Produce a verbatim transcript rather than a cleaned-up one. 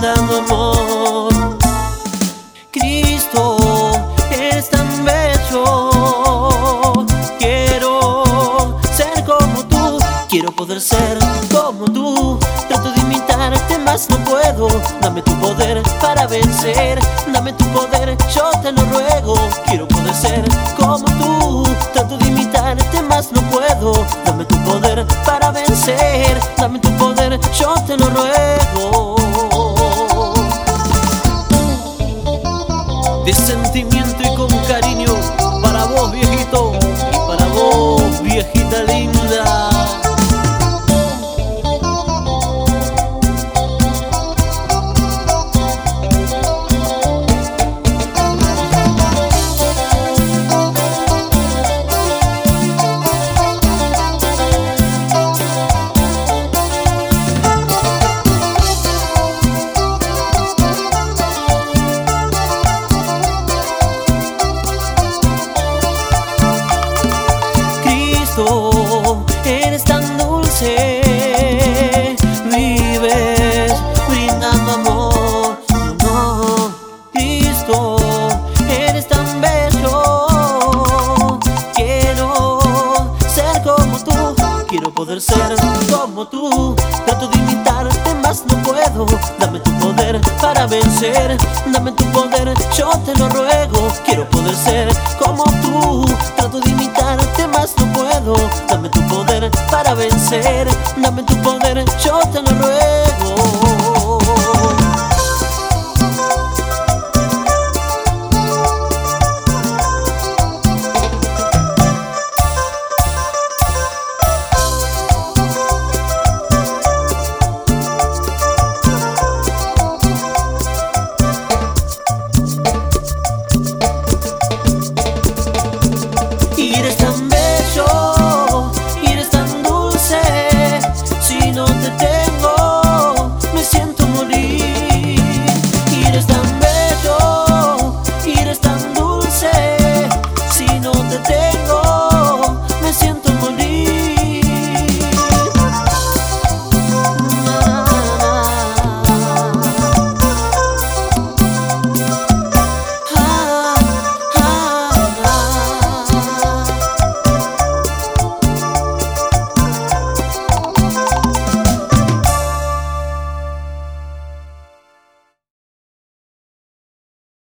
brindando amor. Cristo, eres tan bello. Quiero ser como tú, quiero poder ser como tú. Trato de imitarte, mas no puedo. Dame tu poder para vencer, dame tu poder, yo te lo ruego. Quiero poder ser como tú. Trato de imitarte, mas no puedo. Dame tu poder para vencer, dame tu poder, yo te lo ruego. De sentimiento y con cariño, para vos, viejito, y para vos, viejita linda. Eres tan dulce, vives brindando amor. No, Cristo, eres tan bello. Quiero ser como tú, quiero poder ser como tú. Trato de imitarte, mas no puedo. Dame tu poder para vencer, dame tu poder, yo te lo ruego. Quiero poder ser como tú. Trato de imitarte, mas no puedo. Dame tu poder para vencer, dame tu poder, yo te lo ruego.